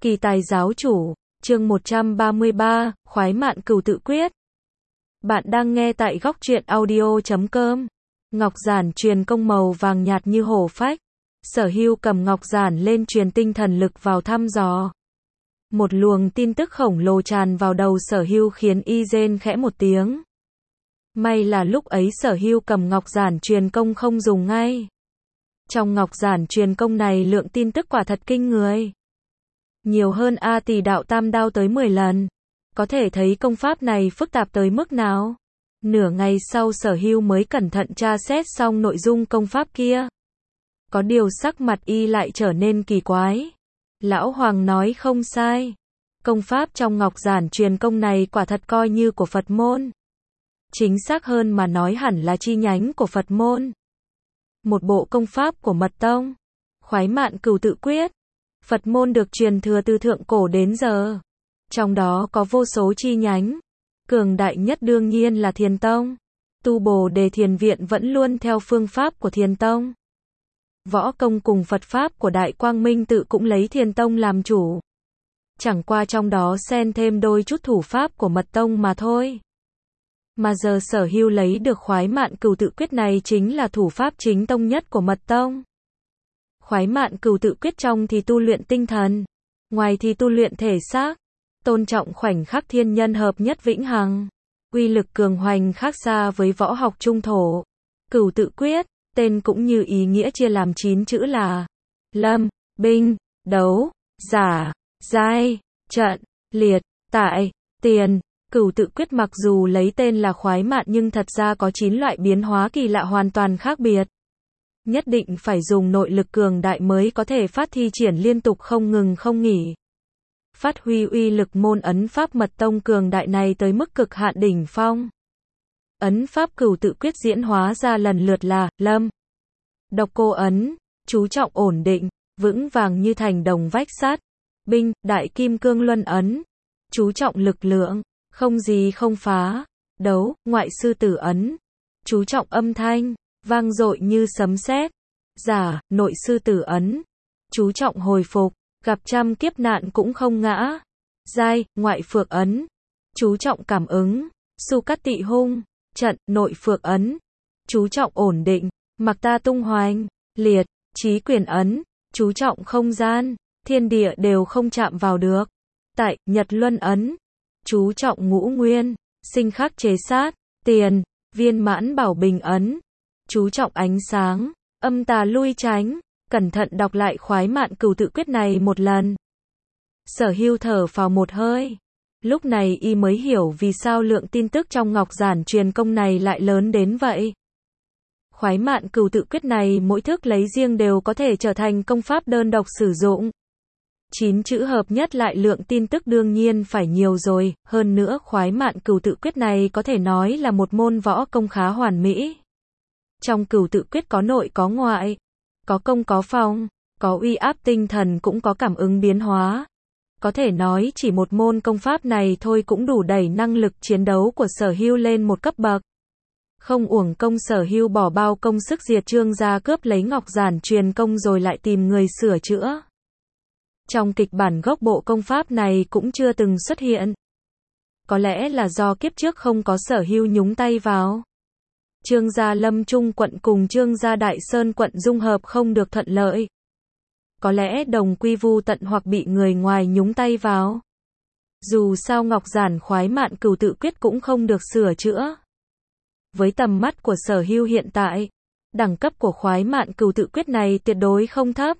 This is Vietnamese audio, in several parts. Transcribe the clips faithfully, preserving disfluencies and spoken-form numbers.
Kỳ tài giáo chủ, chương một trăm ba mươi ba, khoái mạn cửu tự quyết. Bạn đang nghe tại góc truyện audio chấm com. Ngọc giản truyền công màu vàng nhạt như hổ phách. Sở Hưu cầm ngọc giản lên truyền tinh thần lực vào thăm dò. Một luồng tin tức khổng lồ tràn vào đầu Sở Hưu khiến y rên khẽ một tiếng. May là lúc ấy Sở Hưu cầm ngọc giản truyền công không dùng ngay. Trong ngọc giản truyền công này lượng tin tức quả thật kinh người. Nhiều hơn A Tỳ đạo tam đao tới mười lần. Có thể thấy công pháp này phức tạp tới mức nào. Nửa ngày sau Sở Hưu mới cẩn thận tra xét xong nội dung công pháp kia. Có điều sắc mặt y lại trở nên kỳ quái. Lão Hoàng nói không sai. Công pháp trong ngọc giản truyền công này quả thật coi như của Phật môn. Chính xác hơn mà nói hẳn là chi nhánh của Phật môn. Một bộ công pháp của Mật Tông. Khoái mạn cửu tự quyết. Phật môn được truyền thừa từ thượng cổ đến giờ. Trong đó có vô số chi nhánh. Cường đại nhất đương nhiên là Thiền Tông. Tu Bồ Đề Thiền Viện vẫn luôn theo phương pháp của Thiền Tông. Võ công cùng Phật pháp của Đại Quang Minh Tự cũng lấy Thiền Tông làm chủ. Chẳng qua trong đó xen thêm đôi chút thủ pháp của Mật Tông mà thôi. Mà giờ Sở Hưu lấy được khoái mạn cửu tự quyết này chính là thủ pháp chính tông nhất của Mật Tông. Khoái mạn cửu tự quyết trong thì tu luyện tinh thần, ngoài thì tu luyện thể xác, tôn trọng khoảnh khắc thiên nhân hợp nhất vĩnh hằng, uy lực cường hoành khác xa với võ học trung thổ. Cửu tự quyết, tên cũng như ý nghĩa chia làm chín chữ là lâm, binh, đấu, giả, giai, trận, liệt, tại, tiền. Cửu tự quyết mặc dù lấy tên là khoái mạn nhưng thật ra có chín loại biến hóa kỳ lạ hoàn toàn khác biệt. Nhất định phải dùng nội lực cường đại mới có thể phát thi triển liên tục không ngừng không nghỉ. Phát huy uy lực môn ấn pháp Mật Tông cường đại này tới mức cực hạn đỉnh phong. Ấn pháp cửu tự quyết diễn hóa ra lần lượt là lâm, độc cô ấn, chú trọng ổn định, vững vàng như thành đồng vách sắt. Binh, đại kim cương luân ấn, chú trọng lực lượng, không gì không phá. Đấu, ngoại sư tử ấn, chú trọng âm thanh, vang dội như sấm sét. Giả, nội sư tử ấn, chú trọng hồi phục, gặp trăm kiếp nạn cũng không ngã. Giai, ngoại phược ấn, chú trọng cảm ứng. Su cắt tị hung, trận, nội phược ấn, chú trọng ổn định, mặc ta tung hoành. Liệt, chí quyền ấn, chú trọng không gian, thiên địa đều không chạm vào được. Tại, nhật luân ấn, chú trọng ngũ nguyên, sinh khắc chế sát. Tiền, viên mãn bảo bình ấn, chú trọng ánh sáng, âm tà lui tránh. Cẩn thận đọc lại khoái mạn cửu tự quyết này một lần. Sở Hưu thở phào một hơi. Lúc này y mới hiểu vì sao lượng tin tức trong ngọc giản truyền công này lại lớn đến vậy. Khoái mạn cửu tự quyết này mỗi thức lấy riêng đều có thể trở thành công pháp đơn độc sử dụng. Chín chữ hợp nhất lại lượng tin tức đương nhiên phải nhiều rồi, hơn nữa khoái mạn cửu tự quyết này có thể nói là một môn võ công khá hoàn mỹ. Trong cửu tự quyết có nội có ngoại, có công có phòng, có uy áp tinh thần cũng có cảm ứng biến hóa. Có thể nói chỉ một môn công pháp này thôi cũng đủ đẩy năng lực chiến đấu của Sở Hưu lên một cấp bậc. Không uổng công Sở Hưu bỏ bao công sức diệt Trương gia cướp lấy ngọc giản truyền công rồi lại tìm người sửa chữa. Trong kịch bản gốc bộ công pháp này cũng chưa từng xuất hiện. Có lẽ là do kiếp trước không có Sở Hưu nhúng tay vào. Trương gia Lâm Trung quận cùng Trương gia Đại Sơn quận dung hợp không được thuận lợi. Có lẽ đồng quy vu tận hoặc bị người ngoài nhúng tay vào. Dù sao ngọc giản khoái mạn cửu tự quyết cũng không được sửa chữa. Với tầm mắt của Sở Hưu hiện tại, đẳng cấp của khoái mạn cửu tự quyết này tuyệt đối không thấp.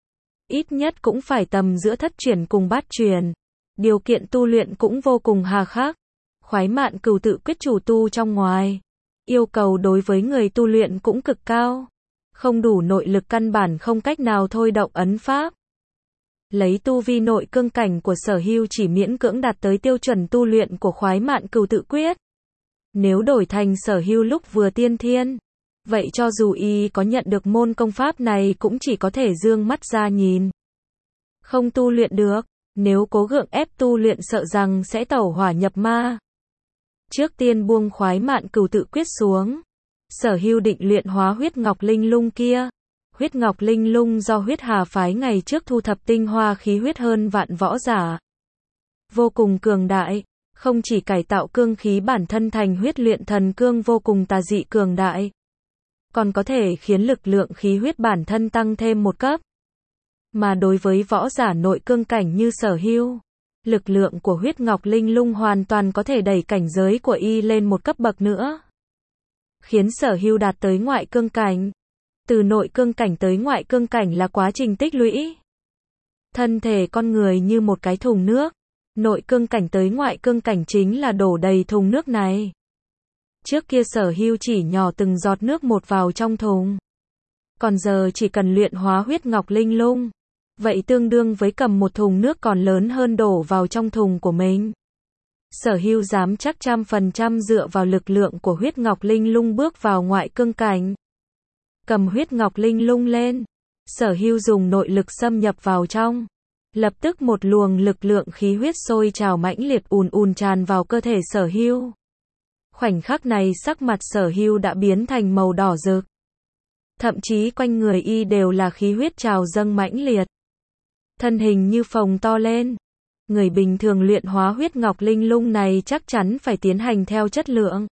Ít nhất cũng phải tầm giữa thất truyền cùng bát truyền. Điều kiện tu luyện cũng vô cùng hà khắc. Khoái mạn cửu tự quyết chủ tu trong ngoài. Yêu cầu đối với người tu luyện cũng cực cao. Không đủ nội lực căn bản không cách nào thôi động ấn pháp. Lấy tu vi nội cương cảnh của Sở Hưu chỉ miễn cưỡng đạt tới tiêu chuẩn tu luyện của khoái mạn cửu tự quyết. Nếu đổi thành Sở Hưu lúc vừa tiên thiên, vậy cho dù y có nhận được môn công pháp này cũng chỉ có thể dương mắt ra nhìn. Không tu luyện được, nếu cố gượng ép tu luyện sợ rằng sẽ tẩu hỏa nhập ma. Trước tiên buông khoái mạn cửu tự quyết xuống. Sở Hưu định luyện hóa huyết ngọc linh lung kia. Huyết Ngọc Linh Lung do Huyết Hà phái ngày trước thu thập tinh hoa khí huyết hơn vạn võ giả. Vô cùng cường đại, không chỉ cải tạo cương khí bản thân thành huyết luyện thần cương vô cùng tà dị cường đại, còn có thể khiến lực lượng khí huyết bản thân tăng thêm một cấp. Mà đối với võ giả nội cương cảnh như Sở Hưu, lực lượng của Huyết Ngọc Linh Lung hoàn toàn có thể đẩy cảnh giới của y lên một cấp bậc nữa, khiến Sở Hưu đạt tới ngoại cương cảnh. Từ nội cương cảnh tới ngoại cương cảnh là quá trình tích lũy. Thân thể con người như một cái thùng nước, nội cương cảnh tới ngoại cương cảnh chính là đổ đầy thùng nước này. Trước kia Sở Hưu chỉ nhỏ từng giọt nước một vào trong thùng, còn giờ chỉ cần luyện hóa Huyết Ngọc Linh Lung, vậy tương đương với cầm một thùng nước còn lớn hơn đổ vào trong thùng của mình. Sở Hưu dám chắc trăm phần trăm dựa vào lực lượng của Huyết Ngọc Linh Lung bước vào ngoại cương cảnh. Cầm Huyết Ngọc Linh Lung lên, Sở Hưu dùng nội lực xâm nhập vào trong. Lập tức một luồng lực lượng khí huyết sôi trào mãnh liệt ùn ùn tràn vào cơ thể Sở Hưu. Khoảnh khắc này sắc mặt Sở Hưu đã biến thành màu đỏ rực. Thậm chí quanh người y đều là khí huyết trào dâng mãnh liệt. Thân hình như phồng to lên. Người bình thường luyện hóa Huyết Ngọc Linh Lung này chắc chắn phải tiến hành theo chất lượng.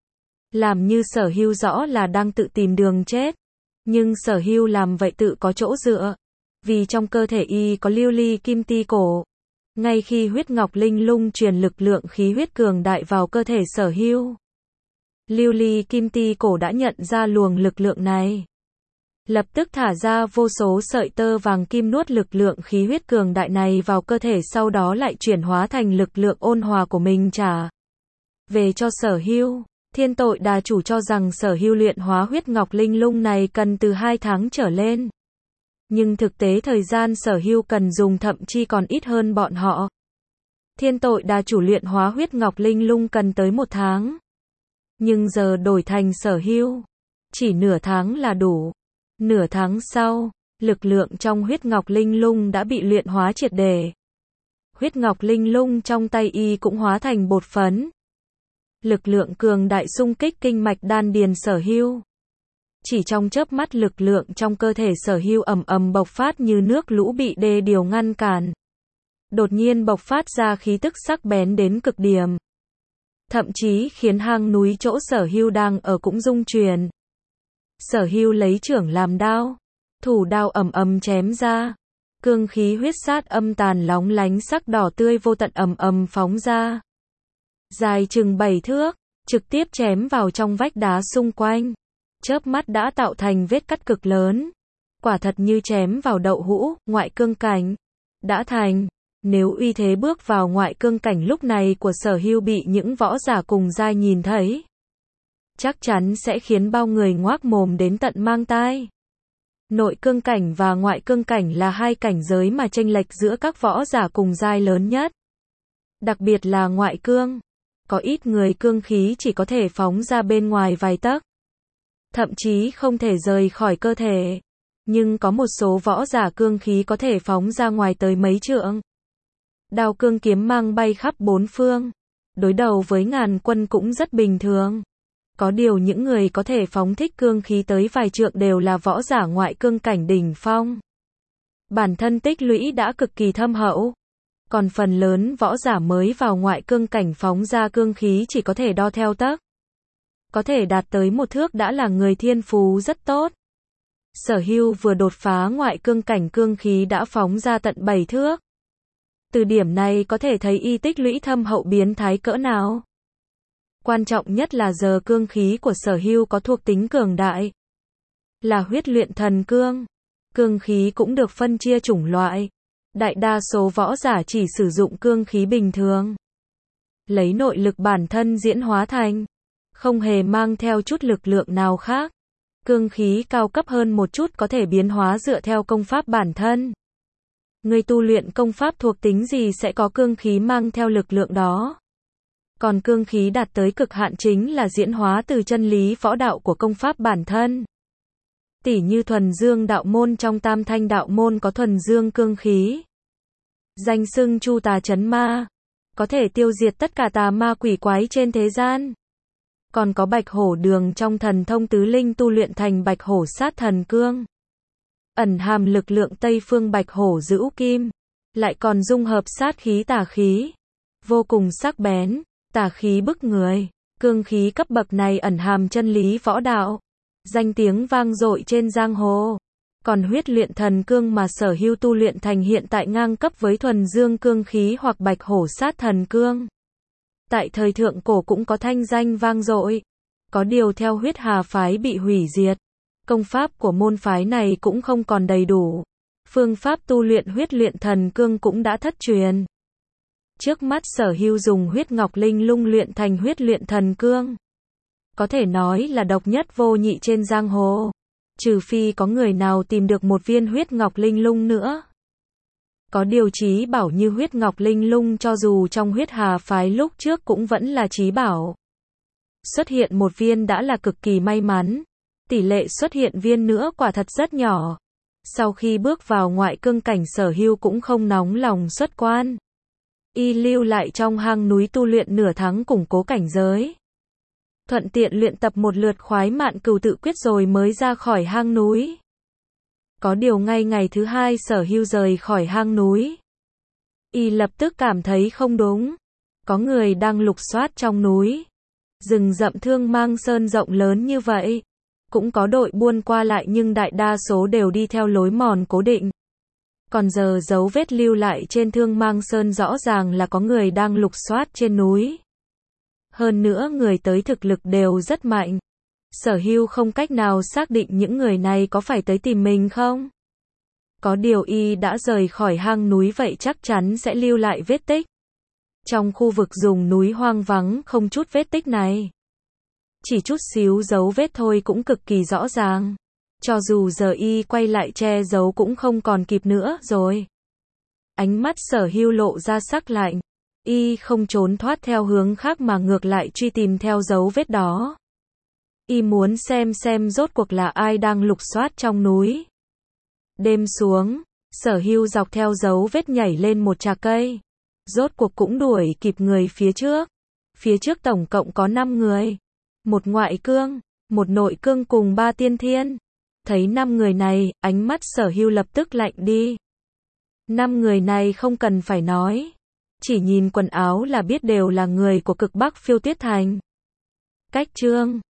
Làm như Sở Hưu rõ là đang tự tìm đường chết. Nhưng Sở Hưu làm vậy tự có chỗ dựa. Vì trong cơ thể y có lưu ly kim ti cổ. Ngay khi Huyết Ngọc Linh Lung truyền lực lượng khí huyết cường đại vào cơ thể Sở Hưu, lưu ly kim ti cổ đã nhận ra luồng lực lượng này. Lập tức thả ra vô số sợi tơ vàng kim nuốt lực lượng khí huyết cường đại này vào cơ thể, sau đó lại chuyển hóa thành lực lượng ôn hòa của mình trả về cho Sở Hưu. Thiên Tội Đà Chủ cho rằng Sở Hưu luyện hóa Huyết Ngọc Linh Lung này cần từ hai tháng trở lên. Nhưng thực tế thời gian Sở Hưu cần dùng thậm chí còn ít hơn bọn họ. Thiên Tội Đà Chủ luyện hóa Huyết Ngọc Linh Lung cần tới một tháng. Nhưng giờ đổi thành Sở Hưu, chỉ nửa tháng là đủ. Nửa tháng sau, lực lượng trong Huyết Ngọc Linh Lung đã bị luyện hóa triệt để. Huyết Ngọc Linh Lung trong tay y cũng hóa thành bột phấn. Lực lượng cường đại xung kích kinh mạch đan điền Sở Hưu. Chỉ trong chớp mắt lực lượng trong cơ thể Sở Hưu ầm ầm bộc phát như nước lũ bị đê điều ngăn cản. Đột nhiên bộc phát ra khí tức sắc bén đến cực điểm. Thậm chí khiến hang núi chỗ Sở Hưu đang ở cũng rung chuyển. Sở Hưu lấy chưởng làm đao, thủ đao ầm ầm chém ra. Cương khí huyết sát âm tàn lóng lánh sắc đỏ tươi vô tận ầm ầm phóng ra. Dài chừng bảy thước, trực tiếp chém vào trong vách đá xung quanh. Chớp mắt đã tạo thành vết cắt cực lớn. Quả thật như chém vào đậu hũ, ngoại cương cảnh. Đã thành. Nếu uy thế bước vào ngoại cương cảnh lúc này của Sở Hưu bị những võ giả cùng giai nhìn thấy, chắc chắn sẽ khiến bao người ngoác mồm đến tận mang tai. Nội cương cảnh và ngoại cương cảnh là hai cảnh giới mà chênh lệch giữa các võ giả cùng giai lớn nhất. Đặc biệt là ngoại cương. Có ít người cương khí chỉ có thể phóng ra bên ngoài vài tấc. Thậm chí không thể rời khỏi cơ thể. Nhưng có một số võ giả cương khí có thể phóng ra ngoài tới mấy trượng. Đao cương kiếm mang bay khắp bốn phương. Đối đầu với ngàn quân cũng rất bình thường. Có điều những người có thể phóng thích cương khí tới vài trượng đều là võ giả ngoại cương cảnh đỉnh phong. Bản thân tích lũy đã cực kỳ thâm hậu. Còn phần lớn võ giả mới vào ngoại cương cảnh phóng ra cương khí chỉ có thể đo theo tấc. Có thể đạt tới một thước đã là người thiên phú rất tốt. Sở Hưu vừa đột phá ngoại cương cảnh cương khí đã phóng ra tận bảy thước. Từ điểm này có thể thấy y tích lũy thâm hậu biến thái cỡ nào. Quan trọng nhất là giờ cương khí của Sở Hưu có thuộc tính cường đại. Là huyết luyện thần cương. Cương khí cũng được phân chia chủng loại. Đại đa số võ giả chỉ sử dụng cương khí bình thường. Lấy nội lực bản thân diễn hóa thành. Không hề mang theo chút lực lượng nào khác. Cương khí cao cấp hơn một chút có thể biến hóa dựa theo công pháp bản thân. Người tu luyện công pháp thuộc tính gì sẽ có cương khí mang theo lực lượng đó. Còn cương khí đạt tới cực hạn chính là diễn hóa từ chân lý võ đạo của công pháp bản thân. Tỉ như thuần dương đạo môn trong tam thanh đạo môn có thuần dương cương khí. Danh xưng chu tà chấn ma. Có thể tiêu diệt tất cả tà ma quỷ quái trên thế gian. Còn có bạch hổ đường trong thần thông tứ linh tu luyện thành bạch hổ sát thần cương. ẩn hàm lực lượng Tây Phương Bạch Hổ Dữu Kim, lại còn dung hợp sát khí tà khí, vô cùng sắc bén, tà khí bức người, cương khí cấp bậc này ẩn hàm chân lý võ đạo, danh tiếng vang dội trên giang hồ. Còn huyết luyện thần cương mà Sở Hưu tu luyện thành hiện tại ngang cấp với thuần dương cương khí hoặc Bạch Hổ sát thần cương. Tại thời thượng cổ cũng có thanh danh vang dội. Có điều theo huyết hà phái bị hủy diệt, công pháp của môn phái này cũng không còn đầy đủ. Phương pháp tu luyện huyết luyện thần cương cũng đã thất truyền. Trước mắt Sở Hưu dùng huyết ngọc linh lung luyện thành huyết luyện thần cương. Có thể nói là độc nhất vô nhị trên giang hồ. Trừ phi có người nào tìm được một viên huyết ngọc linh lung nữa. Có điều chí bảo như huyết ngọc linh lung cho dù trong huyết hà phái lúc trước cũng vẫn là chí bảo. Xuất hiện một viên đã là cực kỳ may mắn. Tỷ lệ xuất hiện viên nữa quả thật rất nhỏ. Sau khi bước vào ngoại cương cảnh Sở Hưu cũng không nóng lòng xuất quan. Y lưu lại trong hang núi tu luyện nửa tháng củng cố cảnh giới. Thuận tiện luyện tập một lượt khoái mạn cừu tự quyết rồi mới ra khỏi hang núi. Có điều ngay ngày thứ hai Sở Hưu rời khỏi hang núi. Y lập tức cảm thấy không đúng. Có người đang lục soát trong núi. Rừng rậm Thương Mang Sơn rộng lớn như vậy. Cũng có đội buôn qua lại nhưng đại đa số đều đi theo lối mòn cố định. Còn giờ dấu vết lưu lại trên Thương Mang Sơn rõ ràng là có người đang lục soát trên núi. Hơn nữa người tới thực lực đều rất mạnh. Sở Hưu không cách nào xác định những người này có phải tới tìm mình không. Có điều y đã rời khỏi hang núi vậy chắc chắn sẽ lưu lại vết tích. Trong khu vực rừng núi hoang vắng không chút vết tích này. Chỉ chút xíu dấu vết thôi cũng cực kỳ rõ ràng. Cho dù giờ y quay lại che giấu cũng không còn kịp nữa rồi. Ánh mắt Sở Hưu lộ ra sắc lạnh. Y không trốn thoát theo hướng khác mà ngược lại truy tìm theo dấu vết đó. Y muốn xem xem rốt cuộc là ai đang lục soát trong núi. Đêm xuống, Sở Hưu dọc theo dấu vết nhảy lên một trà cây. Rốt cuộc cũng đuổi kịp người phía trước. Phía trước tổng cộng có năm người. Một ngoại cương, một nội cương cùng ba tiên thiên. Thấy năm người này, ánh mắt Sở Hưu lập tức lạnh đi. Năm người này không cần phải nói. Chỉ nhìn quần áo là biết đều là người của cực Bắc Phiêu Tuyết Thành. Cách chương